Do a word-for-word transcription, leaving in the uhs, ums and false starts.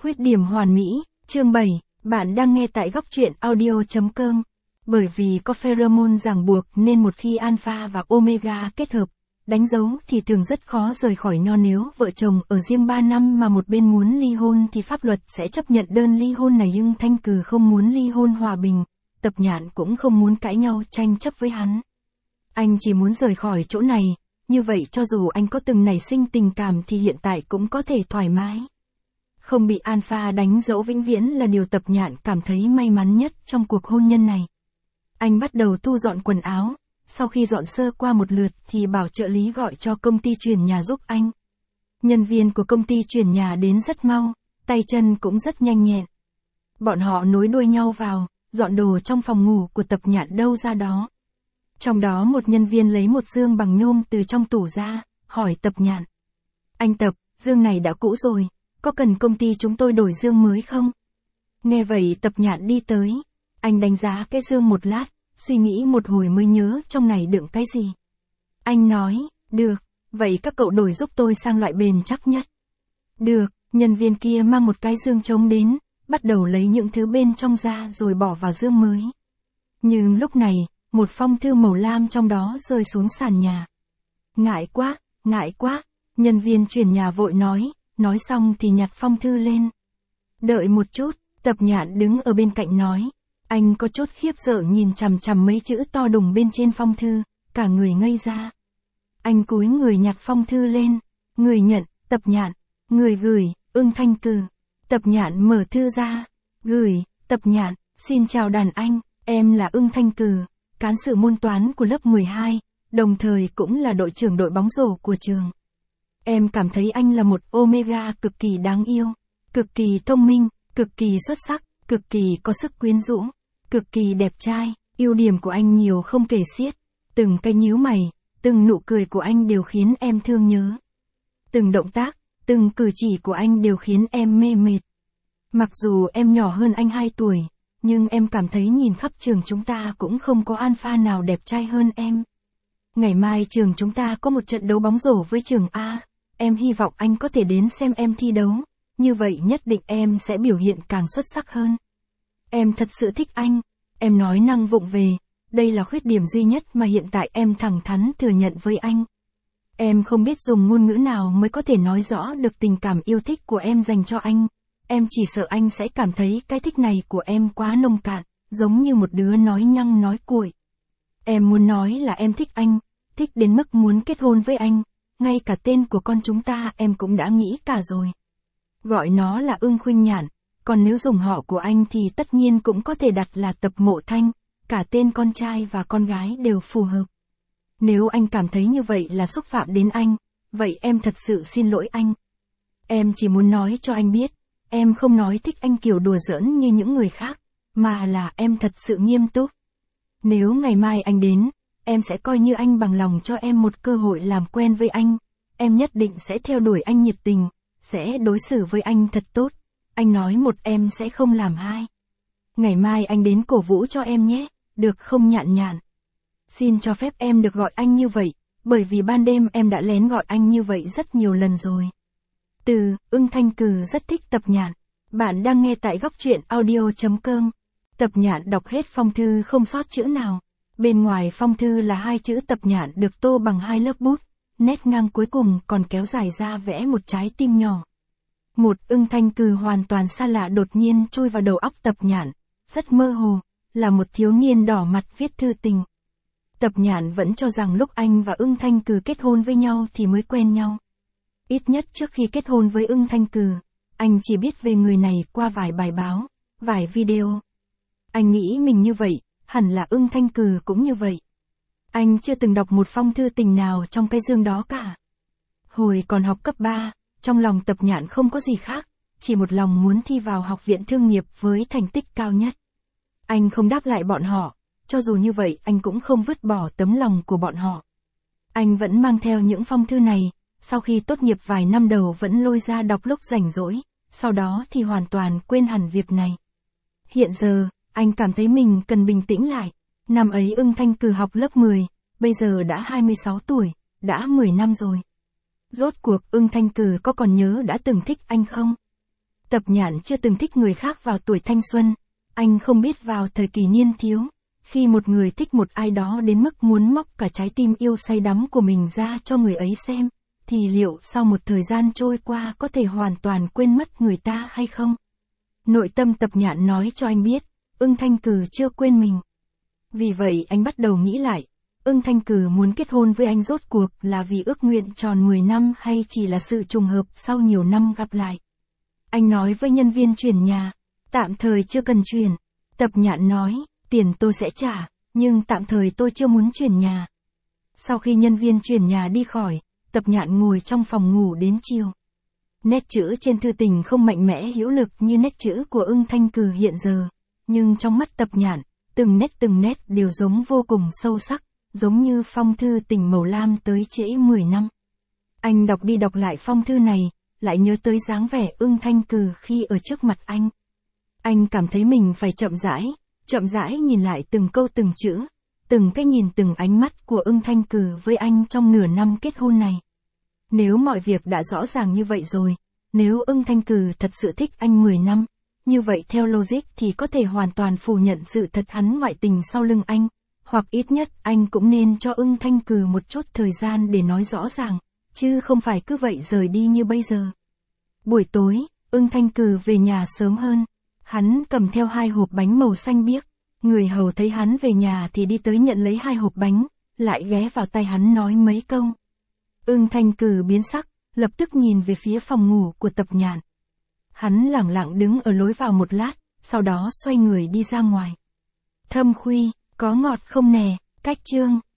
Khuyết điểm hoàn mỹ, chương bảy, bạn đang nghe tại góc truyện audio chấm com. Bởi vì có pheromone ràng buộc nên một khi alpha và omega kết hợp, đánh dấu thì thường rất khó rời khỏi nhau. Nếu vợ chồng ở riêng ba năm mà một bên muốn ly hôn thì pháp luật sẽ chấp nhận đơn ly hôn này, nhưng Thanh Cừ không muốn ly hôn hòa bình, Tập Nhạn cũng không muốn cãi nhau tranh chấp với hắn. Anh chỉ muốn rời khỏi chỗ này, như vậy cho dù anh có từng nảy sinh tình cảm thì hiện tại cũng có thể thoải mái. Không bị alpha đánh dấu vĩnh viễn là điều Tập Nhạn cảm thấy may mắn nhất trong cuộc hôn nhân này. Anh bắt đầu thu dọn quần áo, sau khi dọn sơ qua một lượt thì bảo trợ lý gọi cho công ty chuyển nhà giúp anh. Nhân viên của công ty chuyển nhà đến rất mau, tay chân cũng rất nhanh nhẹn. Bọn họ nối đuôi nhau vào, dọn đồ trong phòng ngủ của Tập Nhạn đâu ra đó. Trong đó một nhân viên lấy một giường bằng nhôm từ trong tủ ra, hỏi Tập Nhạn. Anh Tập, giường này đã cũ rồi, có cần công ty chúng tôi đổi giường mới không? Nghe vậy Tập Nhạn đi tới, anh đánh giá cái giường một lát, suy nghĩ một hồi mới nhớ trong này đựng cái gì. Anh nói, được, vậy các cậu đổi giúp tôi sang loại bền chắc nhất. Được, nhân viên kia mang một cái giường trống đến, bắt đầu lấy những thứ bên trong ra rồi bỏ vào giường mới. Nhưng lúc này, một phong thư màu lam trong đó rơi xuống sàn nhà. Ngại quá, ngại quá, nhân viên chuyển nhà vội nói, nói xong thì nhặt phong thư lên. Đợi một chút, Tập Nhạn đứng ở bên cạnh nói. Anh có chút khiếp sợ nhìn chằm chằm mấy chữ to đùng bên trên phong thư, cả người ngây ra. Anh cúi người nhặt phong thư lên, người nhận, Tập Nhạn, người gửi, Ưng Thanh Cừ. Tập Nhạn mở thư ra, gửi, Tập Nhạn, xin chào đàn anh, em là Ưng Thanh Cừ, cán sự môn toán của lớp mười hai, đồng thời cũng là đội trưởng đội bóng rổ của trường. Em cảm thấy anh là một omega cực kỳ đáng yêu, cực kỳ thông minh, cực kỳ xuất sắc, cực kỳ có sức quyến rũ, cực kỳ đẹp trai, ưu điểm của anh nhiều không kể xiết. Từng cái nhíu mày, từng nụ cười của anh đều khiến em thương nhớ. Từng động tác, từng cử chỉ của anh đều khiến em mê mệt. Mặc dù em nhỏ hơn anh hai tuổi, nhưng em cảm thấy nhìn khắp trường chúng ta cũng không có alpha nào đẹp trai hơn em. Ngày mai trường chúng ta có một trận đấu bóng rổ với trường A, em hy vọng anh có thể đến xem em thi đấu, như vậy nhất định em sẽ biểu hiện càng xuất sắc hơn. Em thật sự thích anh, em nói năng vụng về, đây là khuyết điểm duy nhất mà hiện tại em thẳng thắn thừa nhận với anh. Em không biết dùng ngôn ngữ nào mới có thể nói rõ được tình cảm yêu thích của em dành cho anh, em chỉ sợ anh sẽ cảm thấy cái thích này của em quá nông cạn, giống như một đứa nói nhăng nói cuội. Em muốn nói là em thích anh, thích đến mức muốn kết hôn với anh, ngay cả tên của con chúng ta em cũng đã nghĩ cả rồi. Gọi nó là Ưng Khuynh Nhạn. Còn nếu dùng họ của anh thì tất nhiên cũng có thể đặt là Tập Mộ Thanh, cả tên con trai và con gái đều phù hợp. Nếu anh cảm thấy như vậy là xúc phạm đến anh, vậy em thật sự xin lỗi anh. Em chỉ muốn nói cho anh biết, em không nói thích anh kiểu đùa giỡn như những người khác, mà là em thật sự nghiêm túc. Nếu ngày mai anh đến, em sẽ coi như anh bằng lòng cho em một cơ hội làm quen với anh, em nhất định sẽ theo đuổi anh nhiệt tình, sẽ đối xử với anh thật tốt. Anh nói một em sẽ không làm hai. Ngày mai anh đến cổ vũ cho em nhé, được không Nhạn Nhạn? Xin cho phép em được gọi anh như vậy, bởi vì ban đêm em đã lén gọi anh như vậy rất nhiều lần rồi. Từ, Ưng Thanh Cừ rất thích Tập Nhạn. Bạn đang nghe tại góc truyện audio chấm com. Tập Nhạn đọc hết phong thư không sót chữ nào. Bên ngoài phong thư là hai chữ Tập Nhạn được tô bằng hai lớp bút, nét ngang cuối cùng còn kéo dài ra vẽ một trái tim nhỏ. Một Ưng Thanh Cừ hoàn toàn xa lạ đột nhiên chui vào đầu óc Tập Nhạn, rất mơ hồ, là một thiếu niên đỏ mặt viết thư tình. Tập Nhạn vẫn cho rằng lúc anh và Ưng Thanh Cừ kết hôn với nhau thì mới quen nhau. Ít nhất trước khi kết hôn với Ưng Thanh Cừ, anh chỉ biết về người này qua vài bài báo, vài video. Anh nghĩ mình như vậy, hẳn là Ưng Thanh Cừ cũng như vậy. Anh chưa từng đọc một phong thư tình nào trong cái giường đó cả. Hồi còn học cấp ba, trong lòng Tập Nhạn không có gì khác, chỉ một lòng muốn thi vào học viện thương nghiệp với thành tích cao nhất. Anh không đáp lại bọn họ, cho dù như vậy anh cũng không vứt bỏ tấm lòng của bọn họ. Anh vẫn mang theo những phong thư này, sau khi tốt nghiệp vài năm đầu vẫn lôi ra đọc lúc rảnh rỗi, sau đó thì hoàn toàn quên hẳn việc này. Hiện giờ, anh cảm thấy mình cần bình tĩnh lại. Năm ấy Ưng Thanh Cừ học lớp mười, bây giờ đã hai mươi sáu tuổi, đã mười năm rồi. Rốt cuộc Ưng Thanh Cừ có còn nhớ đã từng thích anh không? Tập Nhạn chưa từng thích người khác vào tuổi thanh xuân. Anh không biết vào thời kỳ niên thiếu, khi một người thích một ai đó đến mức muốn móc cả trái tim yêu say đắm của mình ra cho người ấy xem, thì liệu sau một thời gian trôi qua có thể hoàn toàn quên mất người ta hay không? Nội tâm Tập Nhạn nói cho anh biết, Ưng Thanh Cừ chưa quên mình. Vì vậy anh bắt đầu nghĩ lại, Ưng Thanh Cừ muốn kết hôn với anh rốt cuộc là vì ước nguyện tròn mười năm hay chỉ là sự trùng hợp sau nhiều năm gặp lại. Anh nói với nhân viên chuyển nhà, tạm thời chưa cần chuyển. Tập Nhạn nói, tiền tôi sẽ trả, nhưng tạm thời tôi chưa muốn chuyển nhà. Sau khi nhân viên chuyển nhà đi khỏi, Tập Nhạn ngồi trong phòng ngủ đến chiều. Nét chữ trên thư tình không mạnh mẽ hữu lực như nét chữ của Ưng Thanh Cừ hiện giờ, nhưng trong mắt Tập Nhạn, từng nét từng nét đều giống vô cùng sâu sắc, giống như phong thư tình màu lam tới trễ mười năm. Anh đọc đi đọc lại phong thư này, lại nhớ tới dáng vẻ Ưng Thanh Cừ khi ở trước mặt anh. Anh cảm thấy mình phải chậm rãi, chậm rãi nhìn lại từng câu từng chữ, từng cái nhìn từng ánh mắt của Ưng Thanh Cừ với anh trong nửa năm kết hôn này. Nếu mọi việc đã rõ ràng như vậy rồi, nếu Ưng Thanh Cừ thật sự thích anh mười năm, như vậy theo logic thì có thể hoàn toàn phủ nhận sự thật hắn ngoại tình sau lưng anh, hoặc ít nhất anh cũng nên cho Ưng Thanh Cừ một chút thời gian để nói rõ ràng, chứ không phải cứ vậy rời đi như bây giờ. Buổi tối, Ưng Thanh Cừ về nhà sớm hơn. Hắn cầm theo hai hộp bánh màu xanh biếc. Người hầu thấy hắn về nhà thì đi tới nhận lấy hai hộp bánh, lại ghé vào tay hắn nói mấy câu. Ưng Thanh Cừ biến sắc, lập tức nhìn về phía phòng ngủ của Tập Nhạn. Hắn lẳng lặng đứng ở lối vào một lát, sau đó xoay người đi ra ngoài. Thâm Khuy, có ngọt không nè, cách chương.